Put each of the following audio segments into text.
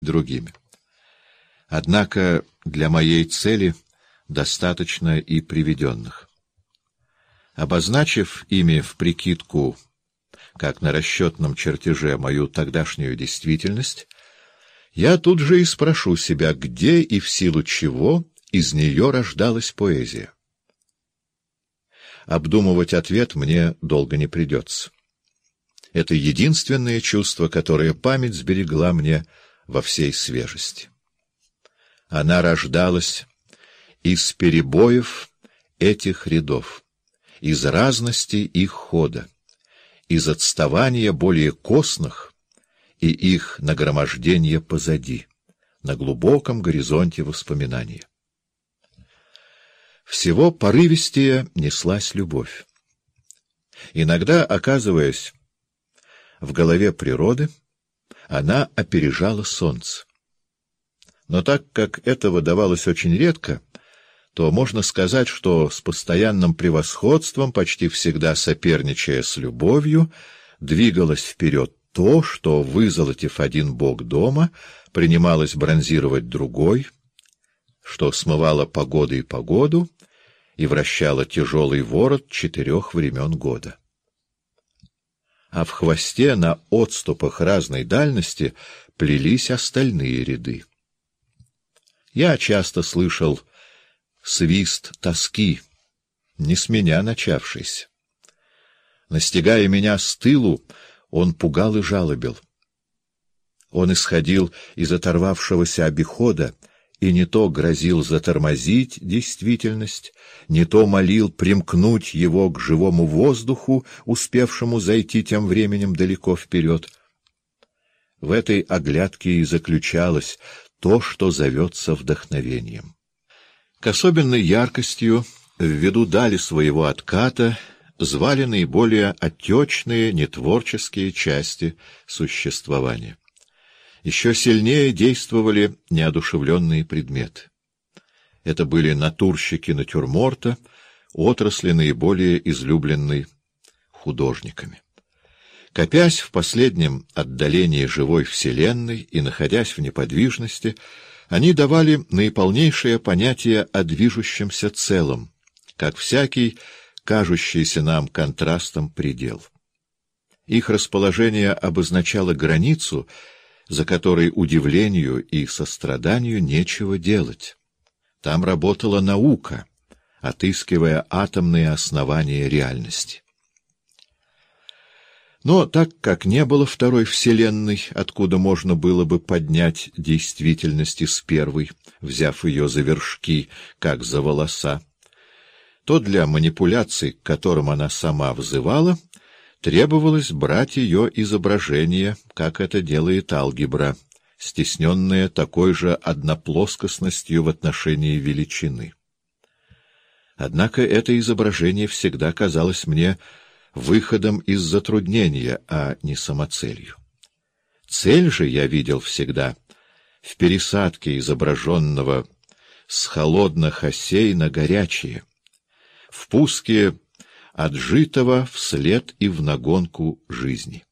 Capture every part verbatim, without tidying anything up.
другими. Однако для моей цели достаточно и приведенных. Обозначив ими в прикидку, как на расчетном чертеже, мою тогдашнюю действительность, я тут же и спрошу себя, где и в силу чего из нее рождалась поэзия. Обдумывать ответ мне долго не придется. Это единственное чувство, которое память сберегла мне во всей свежести. Она рождалась из перебоев этих рядов, из разности их хода, из отставания более косных и их нагромождения позади, на глубоком горизонте воспоминания. Всего порывистее неслась любовь. Иногда, оказываясь в голове природы, она опережала солнце. Но так как этого давалось очень редко, то можно сказать, что с постоянным превосходством, почти всегда соперничая с любовью, двигалось вперед то, что, вызолотив один бок дома, принималось бронзировать другой, что смывало погоду и погоду и вращало тяжелый ворот четырех времен года. А в хвосте на отступах разной дальности плелись остальные ряды. Я часто слышал свист тоски, не с меня начавшийся. Настигая меня с тылу, он пугал и жалобил. Он исходил из оторвавшегося обихода и не то грозил затормозить действительность, не то молил примкнуть его к живому воздуху, успевшему зайти тем временем далеко вперед. В этой оглядке и заключалось то, что зовется вдохновением. К особенной яркостью, ввиду дали своего отката, звали наиболее отечные, нетворческие части существования. Еще сильнее действовали неодушевленные предметы. Это были натурщики натюрморта, отрасли наиболее излюбленной художниками. Копясь в последнем отдалении живой вселенной и находясь в неподвижности, они давали наиполнейшее понятие о движущемся целом, как всякий, кажущийся нам контрастом предел. Их расположение обозначало границу, за которой удивлению и состраданию нечего делать. Там работала наука, отыскивая атомные основания реальности. Но так как не было второй вселенной, откуда можно было бы поднять действительность из первой, взяв ее за вершки, как за волоса, то для манипуляций, к которым она сама взывала, требовалось брать ее изображение, как это делает алгебра, стесненная такой же одноплоскостностью в отношении величины. Однако это изображение всегда казалось мне выходом из затруднения, а не самоцелью. Цель же я видел всегда в пересадке изображенного с холодных осей на горячие, в пуске отжитого вслед и внагонку жизни.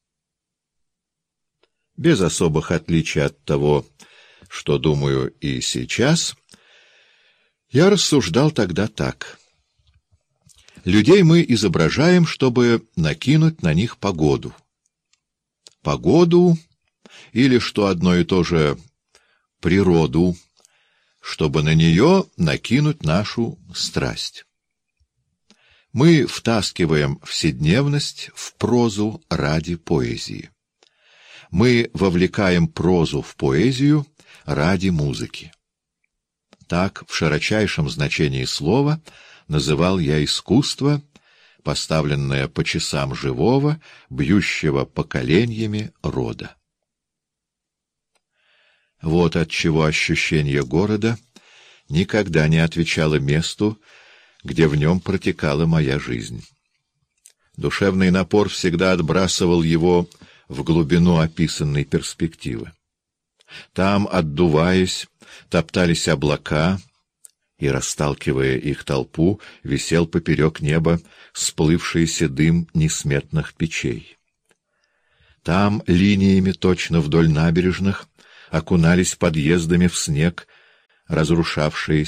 Без особых отличий от того, что думаю и сейчас, я рассуждал тогда так. Людей мы изображаем, чтобы накинуть на них погоду. Погоду, или, что одно и то же, природу, чтобы на нее накинуть нашу страсть. Мы втаскиваем вседневность в прозу ради поэзии. Мы вовлекаем прозу в поэзию ради музыки. Так, в широчайшем значении слова, называл я искусство, поставленное по часам живого, бьющего поколениями рода. Вот отчего ощущение города никогда не отвечало месту, где в нем протекала моя жизнь. Душевный напор всегда отбрасывал его в глубину описанной перспективы. Там, отдуваясь, топтались облака, и, расталкивая их толпу, висел поперек неба сплывшийся дым несметных печей. Там линиями точно вдоль набережных окунались подъездами в снег, разрушавшие